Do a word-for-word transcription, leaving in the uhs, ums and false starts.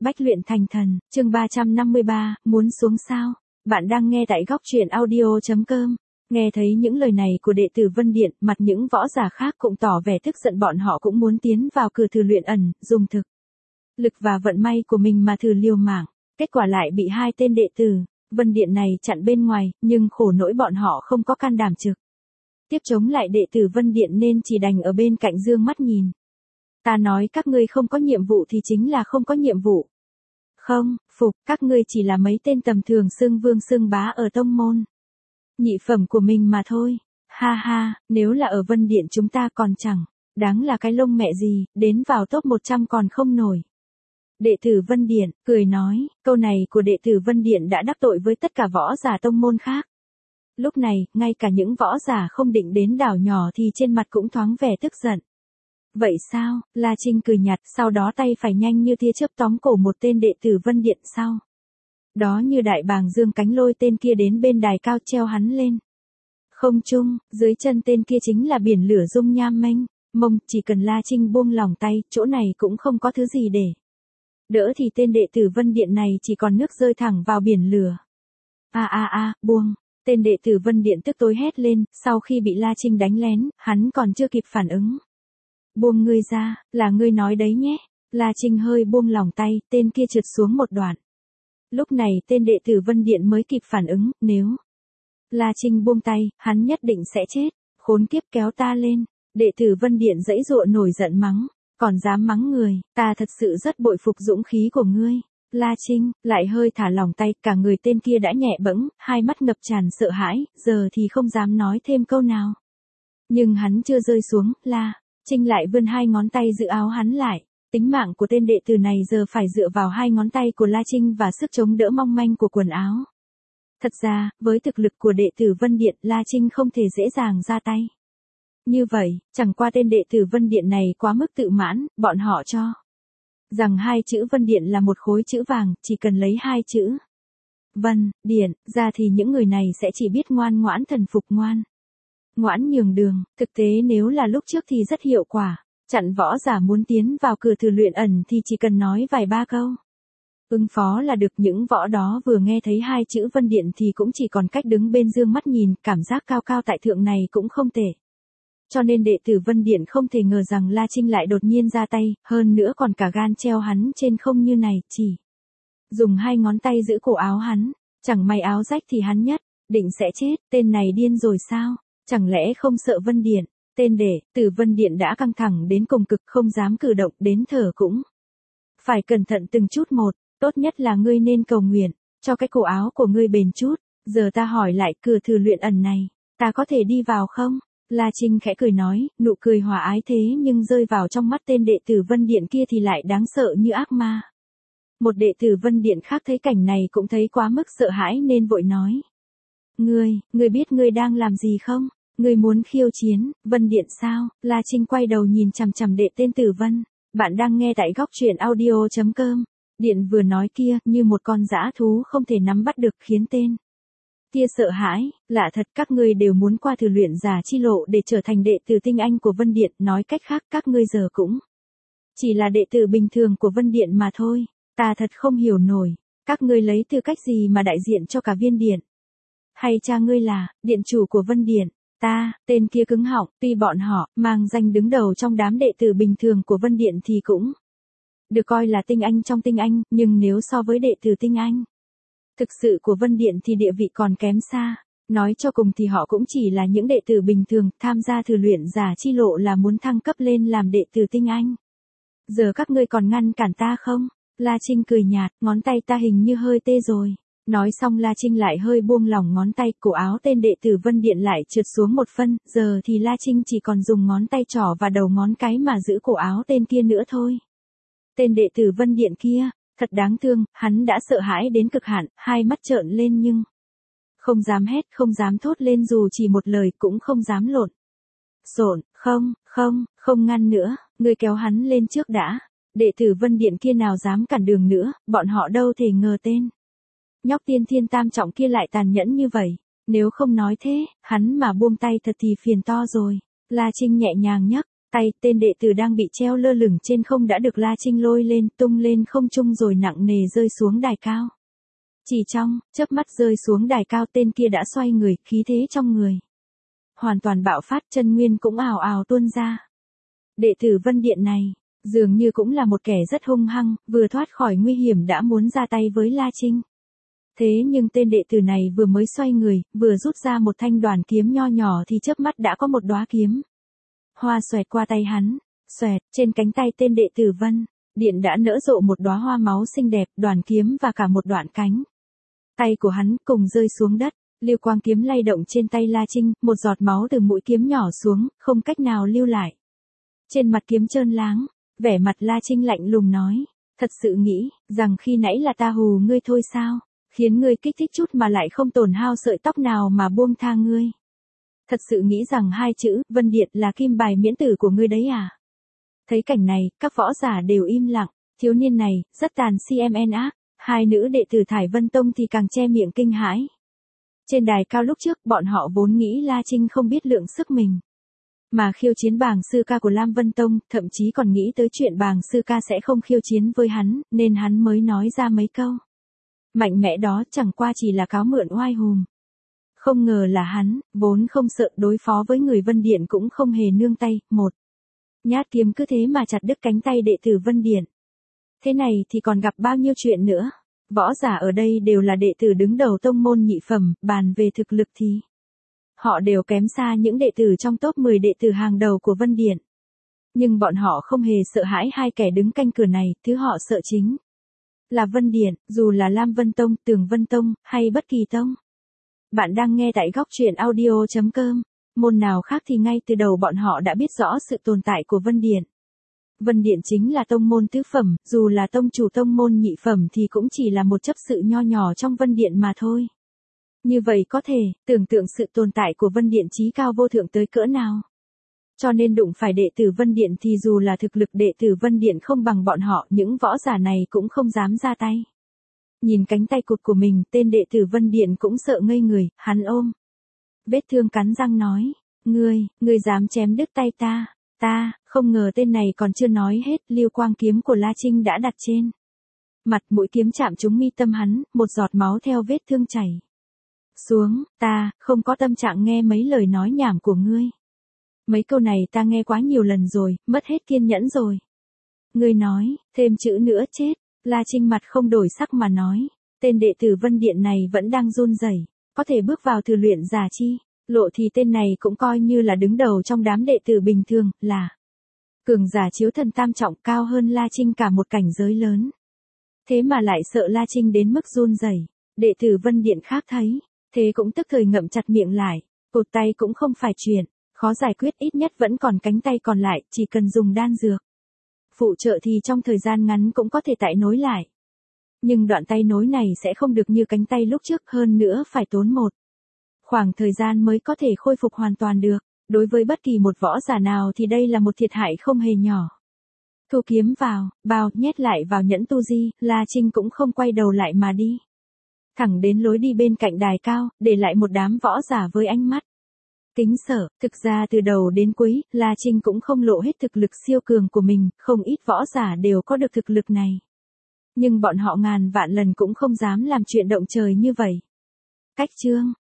Bách luyện thành thần, chương ba trăm năm mươi ba, muốn xuống sao? Bạn đang nghe tại góc truyện audio chấm com. Nghe thấy những lời này của đệ tử Vân Điện, mặt những võ giả khác cũng tỏ vẻ tức giận, bọn họ cũng muốn tiến vào cửa thử luyện ẩn, dùng thực lực và vận may của mình mà thử liều mạng. Kết quả lại bị hai tên đệ tử Vân Điện này chặn bên ngoài, nhưng khổ nỗi bọn họ không có can đảm trực tiếp chống lại đệ tử Vân Điện nên chỉ đành ở bên cạnh dương mắt nhìn. Ta nói các ngươi không có nhiệm vụ thì chính là không có nhiệm vụ. Không, phục, các ngươi chỉ là mấy tên tầm thường xưng vương xưng bá ở tông môn nhị phẩm của mình mà thôi. Ha ha, nếu là ở Vân Điện chúng ta còn chẳng đáng là cái lông mẹ gì, đến vào top một trăm còn không nổi. Đệ tử Vân Điện cười nói, câu này của đệ tử Vân Điện đã đắc tội với tất cả võ giả tông môn khác. Lúc này, ngay cả những võ giả không định đến đảo nhỏ thì trên mặt cũng thoáng vẻ tức giận. Vậy sao? La Trinh cười nhạt, sau đó tay phải nhanh như tia chớp tóm cổ một tên đệ tử Vân Điện sau. Đó như đại bàng dương cánh lôi tên kia đến bên đài cao treo hắn lên không trung, dưới chân tên kia chính là biển lửa dung nham mênh mông, chỉ cần La Trinh buông lòng tay, chỗ này cũng không có thứ gì để đỡ thì tên đệ tử Vân Điện này chỉ còn nước rơi thẳng vào biển lửa. A a a, buông. Tên đệ tử Vân Điện tức tối hét lên, sau khi bị La Trinh đánh lén, hắn còn chưa kịp phản ứng. Buông ngươi ra, là ngươi nói đấy nhé. La Trinh hơi buông lòng tay, tên kia trượt xuống một đoạn. Lúc này tên đệ tử Vân Điện mới kịp phản ứng, nếu La Trinh buông tay, hắn nhất định sẽ chết. Khốn kiếp, kéo ta lên. Đệ tử Vân Điện giãy giụa nổi giận mắng, còn dám mắng người, ta thật sự rất bội phục dũng khí của ngươi. La Trinh lại hơi thả lỏng tay, cả người tên kia đã nhẹ bẫng, hai mắt ngập tràn sợ hãi, giờ thì không dám nói thêm câu nào. Nhưng hắn chưa rơi xuống, La Trinh lại vươn hai ngón tay giữ áo hắn lại. Tính mạng của tên đệ tử này giờ phải dựa vào hai ngón tay của La Trinh và sức chống đỡ mong manh của quần áo. Thật ra, với thực lực của đệ tử Vân Điện, La Trinh không thể dễ dàng ra tay. Như vậy, chẳng qua tên đệ tử Vân Điện này quá mức tự mãn, bọn họ cho rằng hai chữ Vân Điện là một khối chữ vàng, chỉ cần lấy hai chữ Vân Điện ra thì những người này sẽ chỉ biết ngoan ngoãn thần phục, ngoan ngoãn nhường đường. Thực tế nếu là lúc trước thì rất hiệu quả, chặn võ giả muốn tiến vào cửa thử luyện ẩn thì chỉ cần nói vài ba câu ứng phó là được. Những võ đó vừa nghe thấy hai chữ Vân Điện thì cũng chỉ còn cách đứng bên dương mắt nhìn, cảm giác cao cao tại thượng này cũng không tệ. Cho nên đệ tử Vân Điện không thể ngờ rằng La Trinh lại đột nhiên ra tay, hơn nữa còn cả gan treo hắn trên không như này, chỉ dùng hai ngón tay giữ cổ áo hắn, chẳng may áo rách thì hắn nhất định sẽ chết. Tên này điên rồi sao? Chẳng lẽ không sợ Vân Điện? Tên đệ tử Vân Điện đã căng thẳng đến cùng cực, không dám cử động, đến thở cũng phải cẩn thận từng chút một. Tốt nhất là ngươi nên cầu nguyện cho cái cổ áo của ngươi bền chút. Giờ ta hỏi lại, cửa thử luyện ẩn này, ta có thể đi vào không? La Trinh khẽ cười nói, nụ cười hòa ái thế nhưng rơi vào trong mắt tên đệ tử Vân Điện kia thì lại đáng sợ như ác ma. Một đệ tử Vân Điện khác thấy cảnh này cũng thấy quá mức sợ hãi nên vội nói. Ngươi, ngươi biết ngươi đang làm gì không? Ngươi muốn khiêu chiến Vân Điện sao? La Trinh quay đầu nhìn chằm chằm đệ tên tử Vân. Bạn đang nghe tại góc truyện audio chấm com. Điện vừa nói kia, như một con dã thú không thể nắm bắt được, khiến tên kia sợ hãi. Lạ thật, các ngươi đều muốn qua thử luyện giả chi lộ để trở thành đệ tử tinh anh của Vân Điện, nói cách khác các ngươi giờ cũng chỉ là đệ tử bình thường của Vân Điện mà thôi. Ta thật không hiểu nổi, các ngươi lấy tư cách gì mà đại diện cho cả viên điện? Hay cha ngươi là điện chủ của Vân Điện? Ta, tên kia cứng họng, tuy bọn họ mang danh đứng đầu trong đám đệ tử bình thường của Vân Điện thì cũng được coi là tinh anh trong tinh anh, nhưng nếu so với đệ tử tinh anh thực sự của Vân Điện thì địa vị còn kém xa. Nói cho cùng thì họ cũng chỉ là những đệ tử bình thường, tham gia thử luyện giả chi lộ là muốn thăng cấp lên làm đệ tử tinh anh. Giờ các ngươi còn ngăn cản ta không? La Trinh cười nhạt, ngón tay ta hình như hơi tê rồi. Nói xong La Trinh lại hơi buông lỏng ngón tay, cổ áo tên đệ tử Vân Điện lại trượt xuống một phân, giờ thì La Trinh chỉ còn dùng ngón tay trỏ và đầu ngón cái mà giữ cổ áo tên kia nữa thôi. Tên đệ tử Vân Điện kia, thật đáng thương, hắn đã sợ hãi đến cực hạn, hai mắt trợn lên nhưng không dám hét, không dám thốt lên dù chỉ một lời, cũng không dám lộn xộn. Không, không, không ngăn nữa, ngươi kéo hắn lên trước đã. Đệ tử Vân Điện kia nào dám cản đường nữa, bọn họ đâu thể ngờ tên nhóc tiên thiên tam trọng kia lại tàn nhẫn như vậy. Nếu không nói thế, hắn mà buông tay thật thì phiền to rồi. La Trinh nhẹ nhàng nhấc Tay tên đệ tử đang bị treo lơ lửng trên không đã được La Trinh lôi lên, tung lên không trung rồi nặng nề rơi xuống đài cao. Chỉ trong chớp mắt rơi xuống đài cao, tên kia đã xoay người, khí thế trong người hoàn toàn bạo phát, chân nguyên cũng ào ào tuôn ra. Đệ tử Vân Điện này, dường như cũng là một kẻ rất hung hăng, vừa thoát khỏi nguy hiểm đã muốn ra tay với La Trinh. Thế nhưng tên đệ tử này vừa mới xoay người, vừa rút ra một thanh đoàn kiếm nho nhỏ thì chớp mắt đã có một đóa kiếm hoa xoẹt qua tay hắn. Xoẹt, trên cánh tay tên đệ tử Vân Điện đã nở rộ một đóa hoa máu xinh đẹp, đoàn kiếm và cả một đoạn cánh tay của hắn cùng rơi xuống đất. Lưu quang kiếm lay động trên tay La Trinh, một giọt máu từ mũi kiếm nhỏ xuống, không cách nào lưu lại. Trên mặt kiếm trơn láng, vẻ mặt La Trinh lạnh lùng nói, thật sự nghĩ rằng khi nãy là ta hù ngươi thôi sao, khiến ngươi kích thích chút mà lại không tổn hao sợi tóc nào mà buông tha ngươi. Thật sự nghĩ rằng hai chữ Vân Điện là kim bài miễn tử của ngươi đấy à? Thấy cảnh này, các võ giả đều im lặng, thiếu niên này rất tàn cmn ác. Hai nữ đệ tử Thải Vân Tông thì càng che miệng kinh hãi. Trên đài cao lúc trước, bọn họ vốn nghĩ La Trinh không biết lượng sức mình, mà khiêu chiến bàng sư ca của Lam Vân Tông, thậm chí còn nghĩ tới chuyện bàng sư ca sẽ không khiêu chiến với hắn, nên hắn mới nói ra mấy câu mạnh mẽ đó, chẳng qua chỉ là cáo mượn oai hùm. Không ngờ là hắn, vốn không sợ đối phó với người Vân Điện cũng không hề nương tay, một nhát kiếm cứ thế mà chặt đứt cánh tay đệ tử Vân Điện. Thế này thì còn gặp bao nhiêu chuyện nữa. Võ giả ở đây đều là đệ tử đứng đầu tông môn nhị phẩm, bàn về thực lực thì họ đều kém xa những đệ tử trong top mười đệ tử hàng đầu của Vân Điện. Nhưng bọn họ không hề sợ hãi hai kẻ đứng canh cửa này, thứ họ sợ chính là Vân Điện, dù là Lam Vân Tông, Tường Vân Tông, hay bất kỳ tông. Bạn đang nghe tại góc truyện audio chấm com. Môn nào khác thì ngay từ đầu bọn họ đã biết rõ sự tồn tại của Vân Điện. Vân Điện chính là tông môn tứ phẩm, dù là tông chủ tông môn nhị phẩm thì cũng chỉ là một chấp sự nho nhỏ trong Vân Điện mà thôi. Như vậy có thể tưởng tượng sự tồn tại của Vân Điện chí cao vô thượng tới cỡ nào. Cho nên đụng phải đệ tử Vân Điện thì dù là thực lực đệ tử Vân Điện không bằng bọn họ, những võ giả này cũng không dám ra tay. Nhìn cánh tay cụt của mình, tên đệ tử Vân Điện cũng sợ ngây người, hắn ôm vết thương cắn răng nói, ngươi, ngươi dám chém đứt tay ta. Ta, không ngờ tên này còn chưa nói hết, lưu quang kiếm của La Trinh đã đặt trên mặt, mũi kiếm chạm trúng mi tâm hắn, một giọt máu theo vết thương chảy xuống. Ta, không có tâm trạng nghe mấy lời nói nhảm của ngươi. Mấy câu này ta nghe quá nhiều lần rồi, mất hết kiên nhẫn rồi. Ngươi nói, thêm chữ nữa chết. La Trinh mặt không đổi sắc mà nói, tên đệ tử Vân Điện này vẫn đang run rẩy, có thể bước vào thử luyện giả chi lộ thì tên này cũng coi như là đứng đầu trong đám đệ tử bình thường, là cường giả chiếu thần tam trọng, cao hơn La Trinh cả một cảnh giới lớn. Thế mà lại sợ La Trinh đến mức run rẩy. Đệ tử Vân Điện khác thấy thế cũng tức thời ngậm chặt miệng lại, cột tay cũng không phải chuyện khó giải quyết, ít nhất vẫn còn cánh tay còn lại, chỉ cần dùng đan dược phụ trợ thì trong thời gian ngắn cũng có thể tại nối lại. Nhưng đoạn tay nối này sẽ không được như cánh tay lúc trước, hơn nữa phải tốn một khoảng thời gian mới có thể khôi phục hoàn toàn được. Đối với bất kỳ một võ giả nào thì đây là một thiệt hại không hề nhỏ. Thu kiếm vào, bao, nhét lại vào nhẫn tu di, La Trinh cũng không quay đầu lại mà đi thẳng đến lối đi bên cạnh đài cao, để lại một đám võ giả với ánh mắt kính sợ. Thực ra từ đầu đến cuối, La Trinh cũng không lộ hết thực lực siêu cường của mình, không ít võ giả đều có được thực lực này. Nhưng bọn họ ngàn vạn lần cũng không dám làm chuyện động trời như vậy. Cách chương